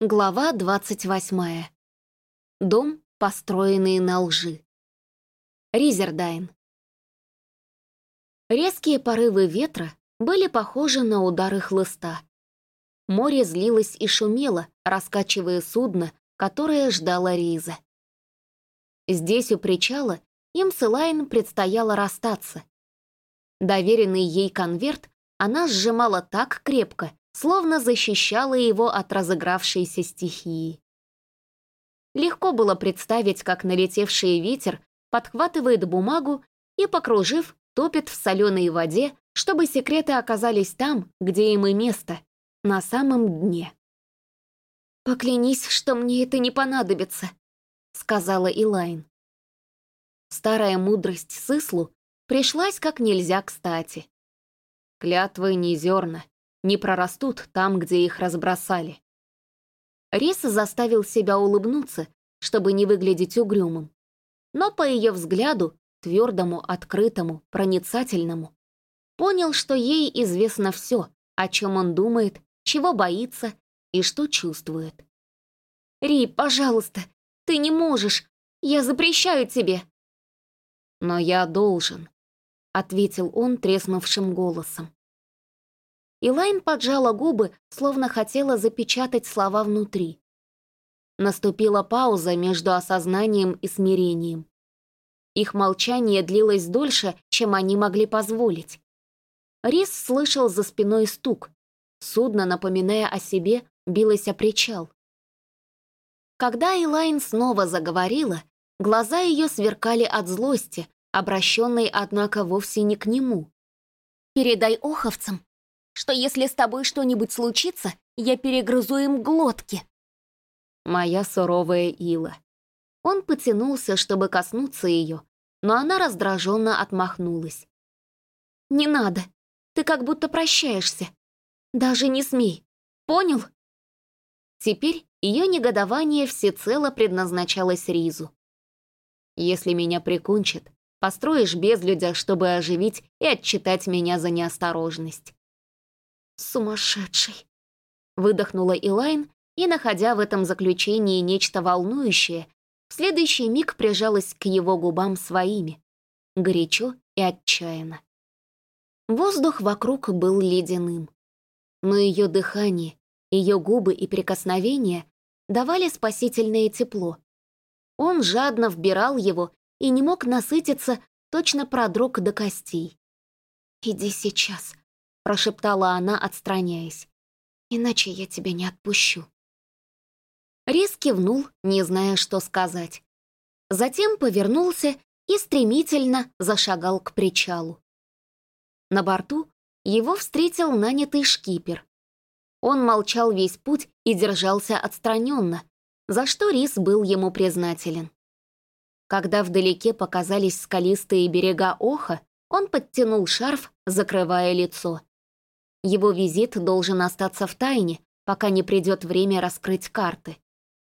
Глава 28. Дом, построенный на лжи. Ризердайн. Резкие порывы ветра были похожи на удары хлыста. Море злилось и шумело, раскачивая судно, которое ждало Риза. Здесь, у причала, им с Элайн предстояло расстаться. Доверенный ей конверт она сжимала так крепко, словно защищала его от разыгравшейся стихии. Легко было представить, как налетевший ветер подхватывает бумагу и, покружив, топит в соленой воде, чтобы секреты оказались там, где им и место, на самом дне. «Поклянись, что мне это не понадобится», — сказала Элайн. Старая мудрость Сыслу пришлась как нельзя кстати. Клятвы не зерна, не прорастут там, где их разбросали. Рис заставил себя улыбнуться, чтобы не выглядеть угрюмым. Но по ее взгляду, твердому, открытому, проницательному, понял, что ей известно все, о чем он думает, чего боится и что чувствует. «Ри, пожалуйста, ты не можешь! Я запрещаю тебе!» «Но я должен», — ответил он треснувшим голосом. Элайн поджала губы, словно хотела запечатать слова внутри. Наступила пауза между осознанием и смирением. Их молчание длилось дольше, чем они могли позволить. Рис слышал за спиной стук. Судно, напоминая о себе, билось о причал. Когда Элайн снова заговорила, глаза ее сверкали от злости, обращенной, однако, вовсе не к нему. «Передай оховцам, что если с тобой что-нибудь случится, я перегрызу им глотки». Моя суровая Ила. Он потянулся, чтобы коснуться ее, но она раздраженно отмахнулась. «Не надо, ты как будто прощаешься. Даже не смей, понял?» Теперь ее негодование всецело предназначалось Ризу. «Если меня прикончат, построишь безлюдя, чтобы оживить и отчитать меня за неосторожность». «Сумасшедший!» — выдохнула Элайн, и, находя в этом заключении нечто волнующее, в следующий миг прижалась к его губам своими, горячо и отчаянно. Воздух вокруг был ледяным, но ее дыхание, ее губы и прикосновения давали спасительное тепло. Он жадно вбирал его и не мог насытиться, точно продрог до костей. «Иди сейчас», — прошептала она, отстраняясь, «иначе я тебя не отпущу». Рис кивнул, не зная, что сказать. Затем повернулся и стремительно зашагал к причалу. На борту его встретил нанятый шкипер. Он молчал весь путь и держался отстраненно, за что Рис был ему признателен. Когда вдалеке показались скалистые берега Оха, он подтянул шарф, закрывая лицо. Его визит должен остаться в тайне, пока не придет время раскрыть карты.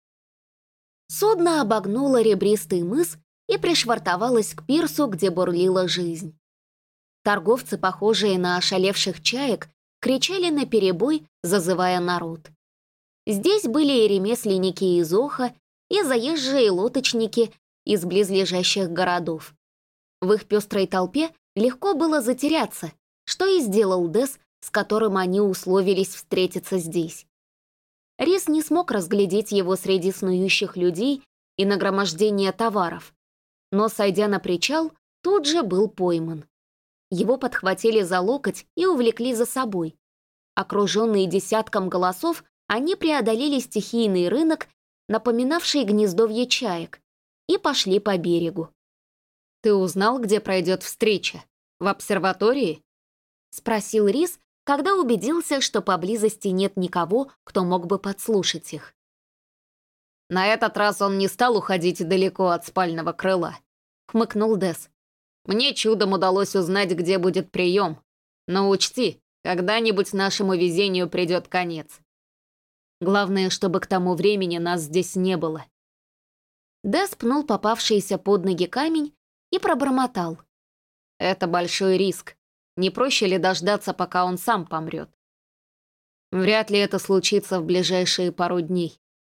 Судно обогнуло ребристый мыс и пришвартовалось к пирсу, где бурлила жизнь. Торговцы, похожие на ошалевших чаек, кричали наперебой, зазывая народ. Здесь были и ремесленники из Оха, и заезжие лодочники из близлежащих городов. В их пестрой толпе легко было затеряться, что и сделал Дес, с которым они условились встретиться здесь. Рис не смог разглядеть его среди снующих людей и нагромождения товаров, но, сойдя на причал, тут же был пойман. Его подхватили за локоть и увлекли за собой. Окруженные десятком голосов, они преодолели стихийный рынок, напоминавший гнездовье чаек, и пошли по берегу. «Ты узнал, где пройдет встреча? В обсерватории?» — спросил Рис, когда убедился, что поблизости нет никого, кто мог бы подслушать их. «На этот раз он не стал уходить далеко от спального крыла», — хмыкнул Дес. «Мне чудом удалось узнать, где будет прием. Но учти, когда-нибудь нашему везению придет конец. Главное, чтобы к тому времени нас здесь не было». Дес пнул попавшийся под ноги камень и пробормотал. «Это большой риск. Не проще ли дождаться, пока он сам помрет?» «Вряд ли это случится в ближайшие пару дней»,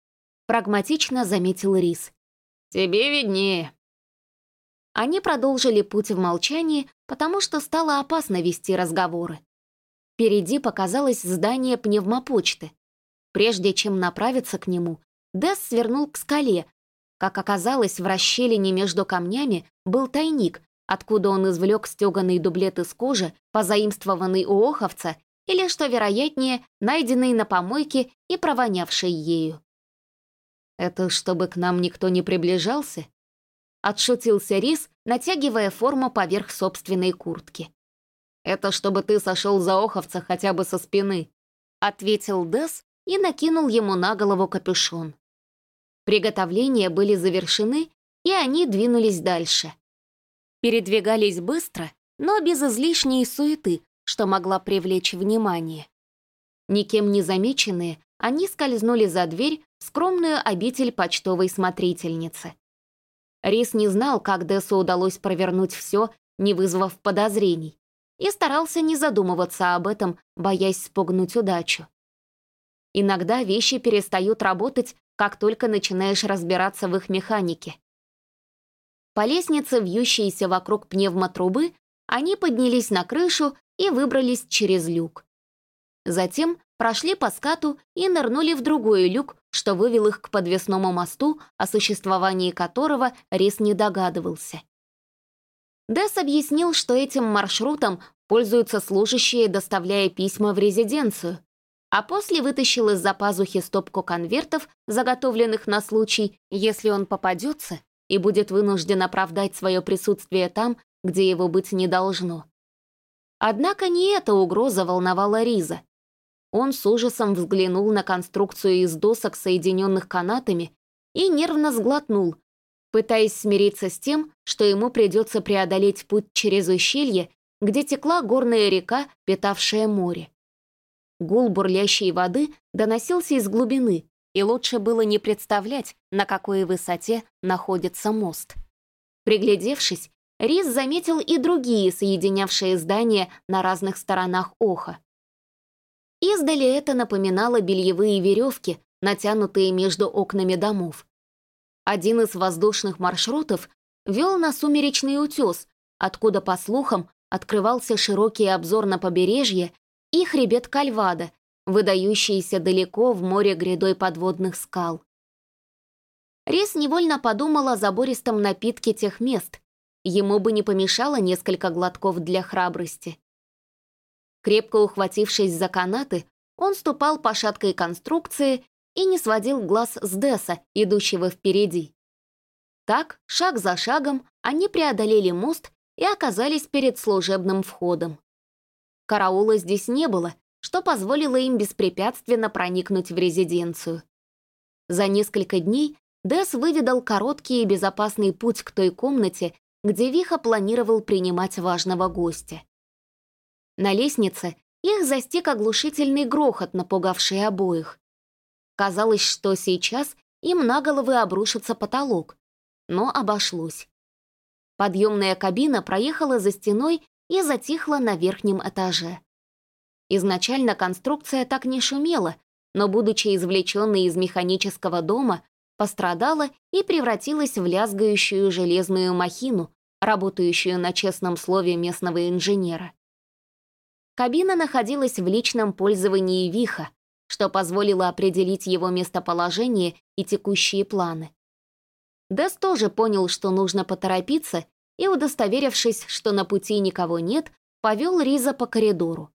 Прагматично заметил Рис. «Тебе виднее». Они продолжили путь в молчании, потому что стало опасно вести разговоры. Впереди показалось здание пневмопочты. Прежде чем направиться к нему, Дэс свернул к скале. Как оказалось, в расщелине между камнями был тайник, откуда он извлек стеганый дублет из кожи, позаимствованный у оховца, или, что вероятнее, найденный на помойке и провонявший ею. «Это чтобы к нам никто не приближался?» Отшутился Рис, натягивая форму поверх собственной куртки. «Это чтобы ты сошел за оховца хотя бы со спины», — ответил Дэс и накинул ему на голову капюшон. Приготовления были завершены, и они двинулись дальше. Передвигались быстро, но без излишней суеты, что могла привлечь внимание. Никем не замеченные, они скользнули за дверь в скромную обитель почтовой смотрительницы. Рис не знал, как Дэсу удалось провернуть все, не вызвав подозрений, и старался не задумываться об этом, боясь спугнуть удачу. Иногда вещи перестают работать, как только начинаешь разбираться в их механике. По лестнице, вьющейся вокруг пневмотрубы, они поднялись на крышу и выбрались через люк. Затем прошли по скату и нырнули в другой люк, что вывел их к подвесному мосту, о существовании которого Рис не догадывался. Дэс объяснил, что этим маршрутом пользуются служащие, доставляя письма в резиденцию, а после вытащил из-за пазухи стопку конвертов, заготовленных на случай, если он попадется и будет вынужден оправдать свое присутствие там, где его быть не должно. Однако не эта угроза волновала Риза. Он с ужасом взглянул на конструкцию из досок, соединенных канатами, и нервно сглотнул, пытаясь смириться с тем, что ему придется преодолеть путь через ущелье, где текла горная река, питавшая море. Гул бурлящей воды доносился из глубины, и лучше было не представлять, на какой высоте находится мост. Приглядевшись, Рис заметил и другие соединявшие здания на разных сторонах Оха. Издали это напоминало бельевые веревки, натянутые между окнами домов. Один из воздушных маршрутов вел на сумеречный утес, откуда, по слухам, открывался широкий обзор на побережье и хребет Кальвада, выдающийся далеко в море грядой подводных скал. Рис невольно подумал о забористом напитке тех мест. Ему бы не помешало несколько глотков для храбрости. Крепко ухватившись за канаты, он ступал по шаткой конструкции и не сводил глаз с Дэса, идущего впереди. Так, шаг за шагом, они преодолели мост и оказались перед служебным входом. Караула здесь не было, что позволило им беспрепятственно проникнуть в резиденцию. За несколько дней Дэс выведал короткий и безопасный путь к той комнате, где Виха планировал принимать важного гостя. На лестнице их застиг оглушительный грохот, напугавший обоих. Казалось, что сейчас им на головы обрушится потолок, но обошлось. Подъемная кабина проехала за стеной и затихла на верхнем этаже. Изначально конструкция так не шумела, но, будучи извлеченной из механического дома, пострадала и превратилась в лязгающую железную махину, работающую на честном слове местного инженера. Кабина находилась в личном пользовании Виха, что позволило определить его местоположение и текущие планы. Дэс тоже понял, что нужно поторопиться, и, удостоверившись, что на пути никого нет, повел Риза по коридору.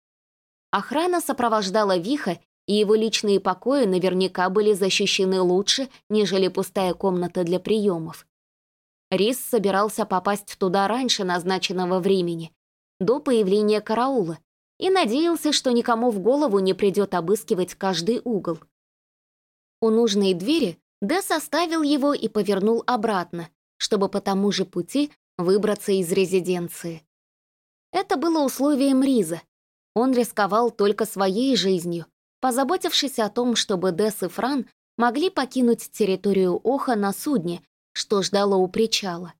Охрана сопровождала Виха, и его личные покои наверняка были защищены лучше, нежели пустая комната для приемов. Риз собирался попасть туда раньше назначенного времени, до появления караула, и надеялся, что никому в голову не придет обыскивать каждый угол. У нужной двери Дэс оставил его и повернул обратно, чтобы по тому же пути выбраться из резиденции. Это было условием Риза. Он рисковал только своей жизнью, позаботившись о том, чтобы Дэс и Фран могли покинуть территорию Оха на судне, что ждало у причала.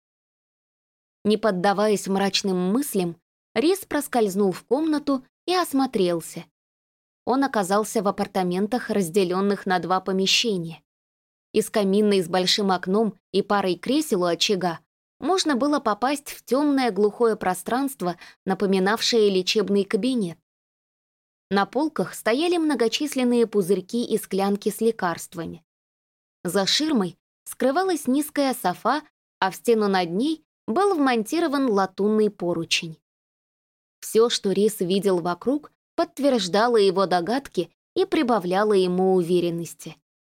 Не поддаваясь мрачным мыслям, Рис проскользнул в комнату и осмотрелся. Он оказался в апартаментах, разделенных на два помещения. Из каминной с большим окном и парой кресел у очага можно было попасть в темное глухое пространство, напоминавшее лечебный кабинет. На полках стояли многочисленные пузырьки и склянки с лекарствами. За ширмой скрывалась низкая софа, а в стену над ней был вмонтирован латунный поручень. Все, что Рис видел вокруг, подтверждало его догадки и прибавляло ему уверенности.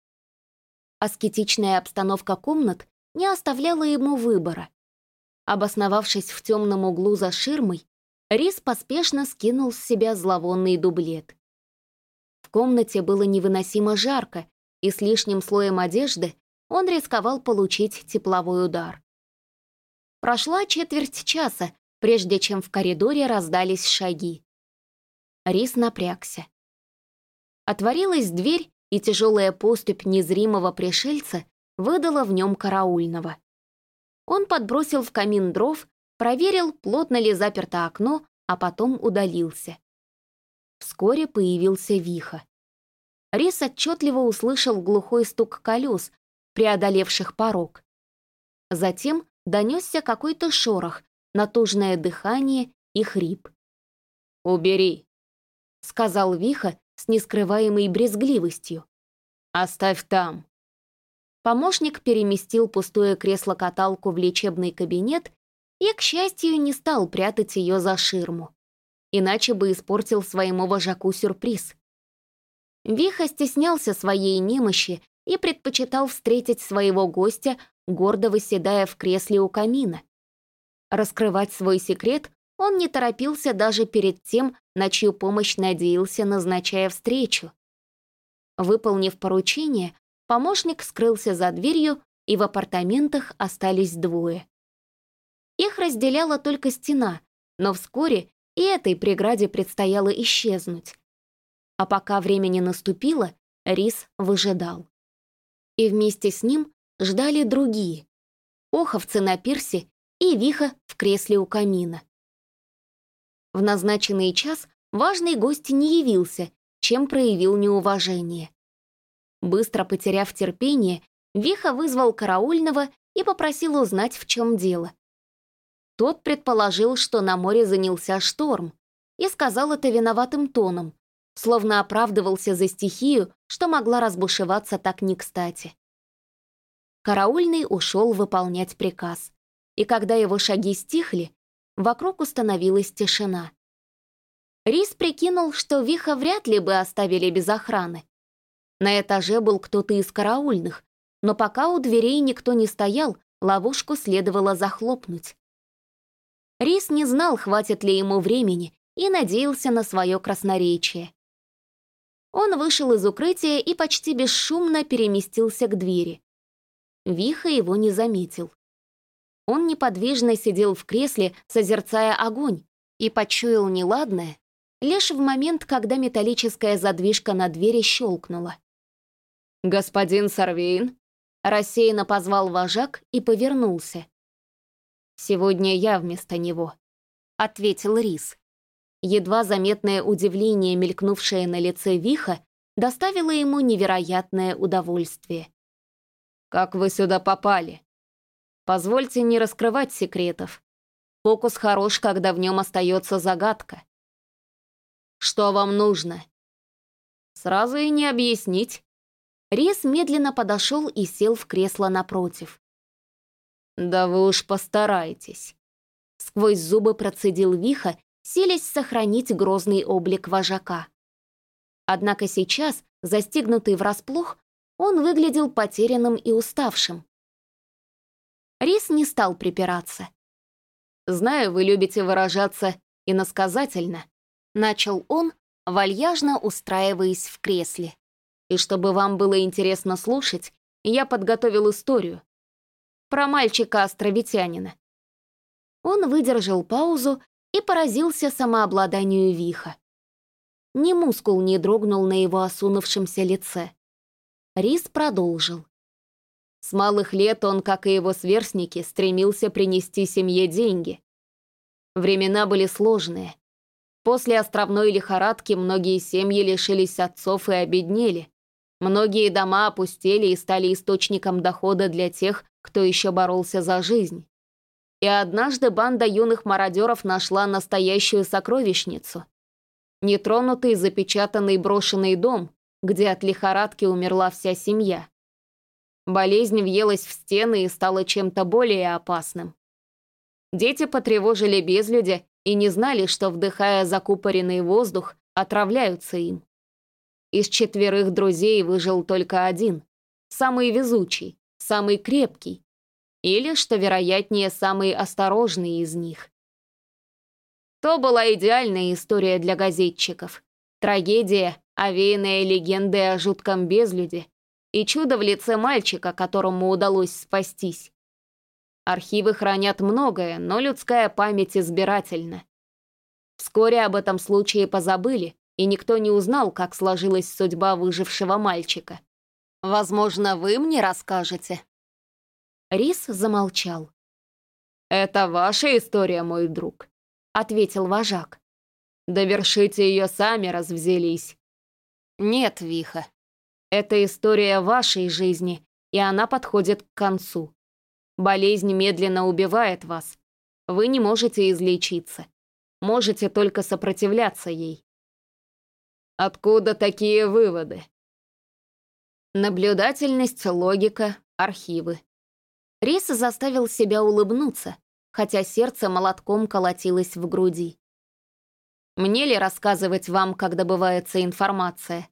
Аскетичная обстановка комнат не оставляла ему выбора. Обосновавшись в темном углу за ширмой, Рис поспешно скинул с себя зловонный дублет. В комнате было невыносимо жарко, и с лишним слоем одежды он рисковал получить тепловой удар. Прошла четверть часа, прежде чем в коридоре раздались шаги. Рис напрягся. Отворилась дверь, и тяжелая поступь незримого пришельца выдала в нем караульного. Он подбросил в камин дров, проверил, плотно ли заперто окно, а потом удалился. Вскоре появился Виха. Рис отчетливо услышал глухой стук колес, преодолевших порог. Затем донесся какой-то шорох, натужное дыхание и хрип. «Убери», — сказал Виха с нескрываемой брезгливостью. «Оставь там». Помощник переместил пустое кресло-каталку в лечебный кабинет и, к счастью, не стал прятать ее за ширму. Иначе бы испортил своему вожаку сюрприз. Виха стеснялся своей немощи и предпочитал встретить своего гостя, гордо восседая в кресле у камина. Раскрывать свой секрет он не торопился даже перед тем, на чью помощь надеялся, назначая встречу. Выполнив поручение, помощник скрылся за дверью, и в апартаментах остались двое. Их разделяла только стена, но вскоре и этой преграде предстояло исчезнуть. А пока время не наступило, Рис выжидал. И вместе с ним ждали другие — оховцы на пирсе и Виха в кресле у камина. В назначенный час важный гость не явился, чем проявил неуважение. Быстро потеряв терпение, Виха вызвал караульного и попросил узнать, в чем дело. Тот предположил, что на море занялся шторм, и сказал это виноватым тоном, словно оправдывался за стихию, что могла разбушеваться так не кстати. Караульный ушел выполнять приказ, и когда его шаги стихли, вокруг установилась тишина. Рис прикинул, что Виха вряд ли бы оставили без охраны. На этаже был кто-то из караульных, но пока у дверей никто не стоял, ловушку следовало захлопнуть. Рис не знал, хватит ли ему времени, и надеялся на свое красноречие. Он вышел из укрытия и почти бесшумно переместился к двери. Виха его не заметил. Он неподвижно сидел в кресле, созерцая огонь, и почуял неладное лишь в момент, когда металлическая задвижка на двери щелкнула. «Господин Сарвейн», — рассеянно позвал вожак и повернулся. «Сегодня я вместо него», — ответил Рис. Едва заметное удивление, мелькнувшее на лице Виха, доставило ему невероятное удовольствие. «Как вы сюда попали? Позвольте не раскрывать секретов. Фокус хорош, когда в нем остается загадка. Что вам нужно?» Сразу и не объяснить. Рис медленно подошел и сел в кресло напротив. «Да вы уж постарайтесь», — сквозь зубы процедил Виха, силясь сохранить грозный облик вожака. Однако сейчас, застигнутый врасплох, он выглядел потерянным и уставшим. Рис не стал припираться. «Знаю, вы любите выражаться иносказательно», — начал он, вальяжно устраиваясь в кресле. «И чтобы вам было интересно слушать, я подготовил историю. Про мальчика-островитянина». Он выдержал паузу и поразился самообладанию Виха. Ни мускул не дрогнул на его осунувшемся лице. Рис продолжил. С малых лет он, как и его сверстники, стремился принести семье деньги. Времена были сложные. После островной лихорадки многие семьи лишились отцов и обеднели. Многие дома опустели и стали источником дохода для тех, кто еще боролся за жизнь. И однажды банда юных мародеров нашла настоящую сокровищницу. Нетронутый, запечатанный брошенный дом, где от лихорадки умерла вся семья. Болезнь въелась в стены и стала чем-то более опасным. Дети потревожили безлюдя и не знали, что, вдыхая закупоренный воздух, отравляются им. Из 4 друзей выжил только один, самый везучий, самый крепкий, или, что вероятнее, самый осторожный из них. То была идеальная история для газетчиков. Трагедия, овеянная легендой о жутком безлюде, и чудо в лице мальчика, которому удалось спастись. Архивы хранят многое, но людская память избирательна. Вскоре об этом случае позабыли, и никто не узнал, как сложилась судьба выжившего мальчика. Возможно, вы мне расскажете?» Рис замолчал. «Это ваша история, мой друг», — ответил вожак. «Довершите ее сами, раз взялись». «Нет, Виха, это история вашей жизни, и она подходит к концу. Болезнь медленно убивает вас. Вы не можете излечиться. Можете только сопротивляться ей». «Откуда такие выводы?» Наблюдательность, логика, архивы. Рис заставил себя улыбнуться, хотя сердце молотком колотилось в груди. «Мне ли рассказывать вам, как добывается информация?»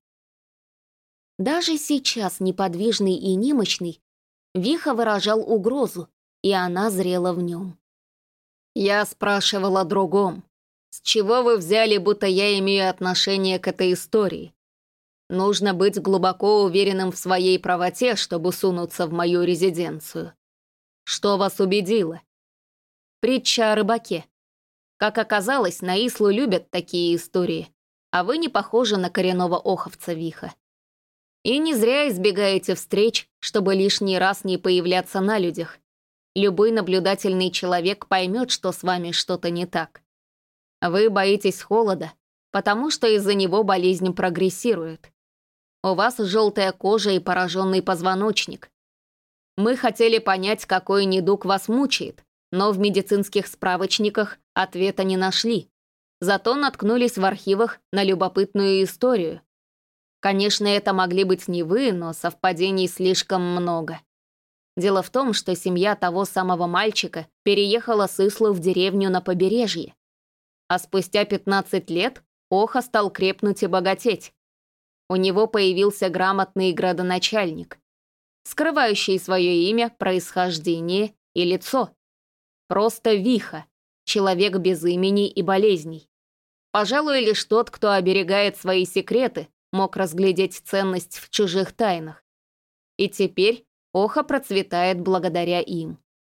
Даже сейчас, неподвижный и немощный, Виха выражал угрозу, и она зрела в нем. «Я спрашивал о другом. С чего вы взяли, будто я имею отношение к этой истории? Нужно быть глубоко уверенным в своей правоте, чтобы сунуться в мою резиденцию. Что вас убедило?» Притча о рыбаке. Как оказалось, на Ислу любят такие истории, а вы не похожи на коренного оховца, Виха. И не зря избегаете встреч, чтобы лишний раз не появляться на людях. Любой наблюдательный человек поймет, что с вами что-то не так. Вы боитесь холода, потому что из-за него болезнь прогрессирует. У вас желтая кожа и пораженный позвоночник. Мы хотели понять, какой недуг вас мучает, но в медицинских справочниках ответа не нашли. Зато наткнулись в архивах на любопытную историю. Конечно, это могли быть не вы, но совпадений слишком много. Дело в том, что семья того самого мальчика переехала с Ислу в деревню на побережье. А спустя 15 лет Оха стал крепнуть и богатеть. У него появился грамотный градоначальник, скрывающий свое имя, происхождение и лицо. Просто Виха, человек без имени и болезней. Пожалуй, лишь тот, кто оберегает свои секреты, мог разглядеть ценность в чужих тайнах. И теперь Оха процветает благодаря им.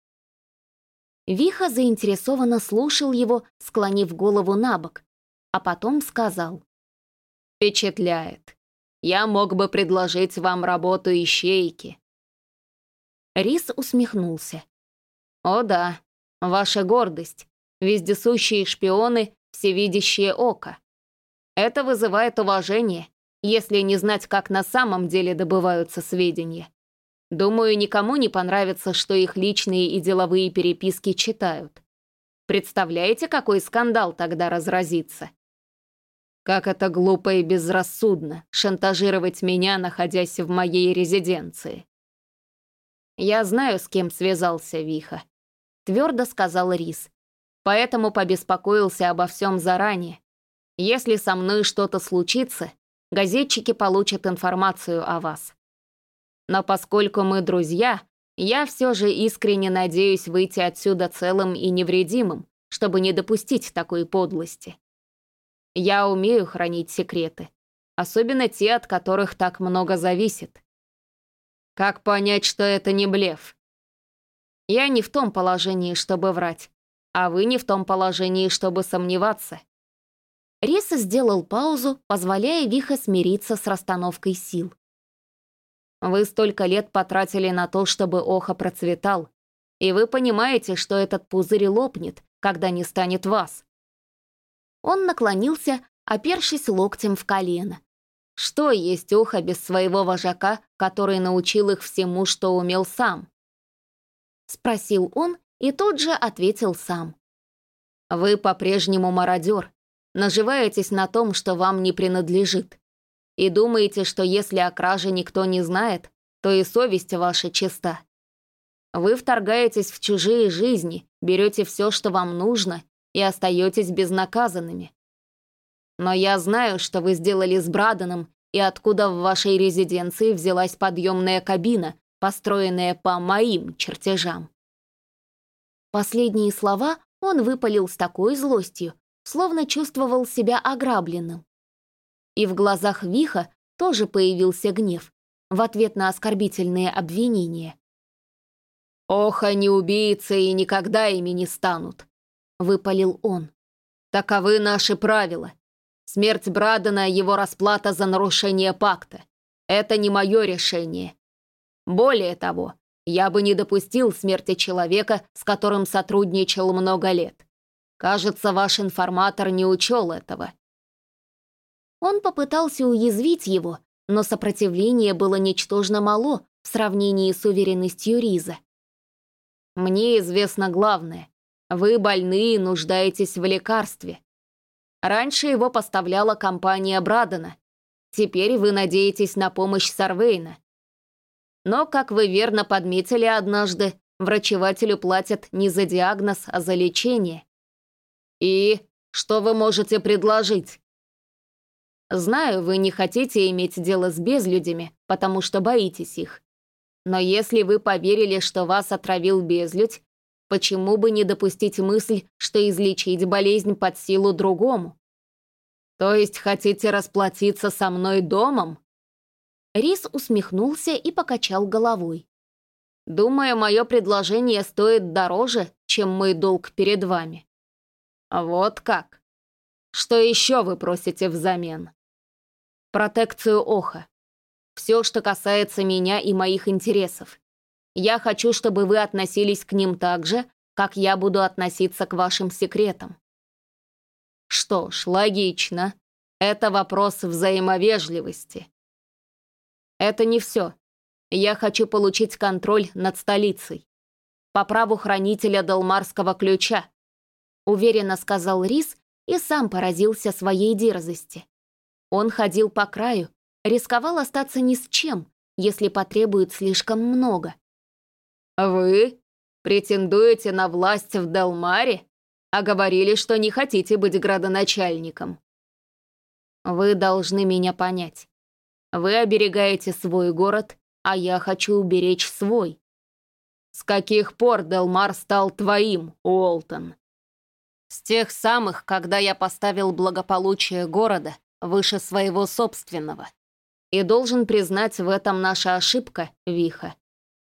Виха заинтересованно слушал его, склонив голову на бок, а потом сказал: «Впечатляет. Я мог бы предложить вам работу ищейки». Рис усмехнулся. «О да, ваша гордость, вездесущие шпионы, всевидящее око. Это вызывает уважение, если не знать, как на самом деле добываются сведения. Думаю, никому не понравится, что их личные и деловые переписки читают. Представляете, какой скандал тогда разразится? Как это глупо и безрассудно шантажировать меня, находясь в моей резиденции». «Я знаю, с кем связался Виха», — твердо сказал Рис. «Поэтому побеспокоился обо всем заранее. Если со мной что-то случится, газетчики получат информацию о вас. Но поскольку мы друзья, я все же искренне надеюсь выйти отсюда целым и невредимым, чтобы не допустить такой подлости. Я умею хранить секреты, особенно те, от которых так много зависит. Как понять, что это не блеф? Я не в том положении, чтобы врать, а вы не в том положении, чтобы сомневаться». Рис сделал паузу, позволяя Виха смириться с расстановкой сил. «Вы столько лет потратили на то, чтобы Оха процветал, и вы понимаете, что этот пузырь лопнет, когда не станет вас». Он наклонился, опершись локтем в колено. Что есть Оха без своего вожака, который научил их всему, что умел сам? Спросил он и тут же ответил сам. Вы по-прежнему мародер, наживаетесь на том, что вам не принадлежит. И думаете, что если о краже никто не знает, то и совесть ваша чиста. Вы вторгаетесь в чужие жизни, берете все, что вам нужно, и остаетесь безнаказанными. Но я знаю, что вы сделали с Браденом, и откуда в вашей резиденции взялась подъемная кабина, построенная по моим чертежам. Последние слова он выпалил с такой злостью, словно чувствовал себя ограбленным. И в глазах Виха тоже появился гнев в ответ на оскорбительные обвинения. «Оха, не убийцы и никогда ими не станут», — выпалил он. «Таковы наши правила. Смерть Брадена — его расплата за нарушение пакта. Это не мое решение. Более того, я бы не допустил смерти человека, с которым сотрудничал много лет. Кажется, ваш информатор не учел этого». Он попытался уязвить его, но сопротивление было ничтожно мало в сравнении с уверенностью Риза. «Мне известно главное. Вы больны и нуждаетесь в лекарстве. Раньше его поставляла компания Брадена. Теперь вы надеетесь на помощь Сарвейна. Но, как вы верно подметили однажды, врачевателю платят не за диагноз, а за лечение. И что вы можете предложить? Знаю, вы не хотите иметь дело с безлюдями, потому что боитесь их. Но если вы поверили, что вас отравил безлюдь, почему бы не допустить мысль, что излечить болезнь под силу другому? То есть хотите расплатиться со мной домом? Рис усмехнулся и покачал головой. Думаю, мое предложение стоит дороже, чем мой долг перед вами. Вот как? Что еще вы просите взамен? Протекцию Оха. Все, что касается меня и моих интересов. Я хочу, чтобы вы относились к ним так же, как я буду относиться к вашим секретам. Что ж, логично. Это вопрос взаимовежливости. Это не все. Я хочу получить контроль над столицей. По праву хранителя Далмарского ключа, уверенно сказал Рис и сам поразился своей дерзости. Он ходил по краю, рисковал остаться ни с чем, если потребует слишком много. «Вы претендуете на власть в Далмаре, а говорили, что не хотите быть градоначальником?» «Вы должны меня понять. Вы оберегаете свой город, а я хочу уберечь свой. С каких пор Далмар стал твоим, Уолтон?» «С тех самых, когда я поставил благополучие города выше своего собственного. И должен признать, в этом наша ошибка, Виха.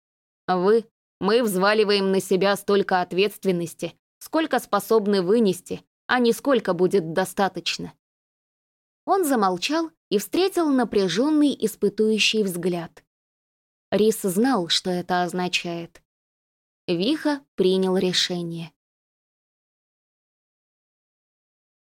Мы взваливаем на себя столько ответственности, сколько способны вынести, а не сколько будет достаточно». Он замолчал и встретил напряженный испытующий взгляд. Рис знал, что это означает. Виха принял решение.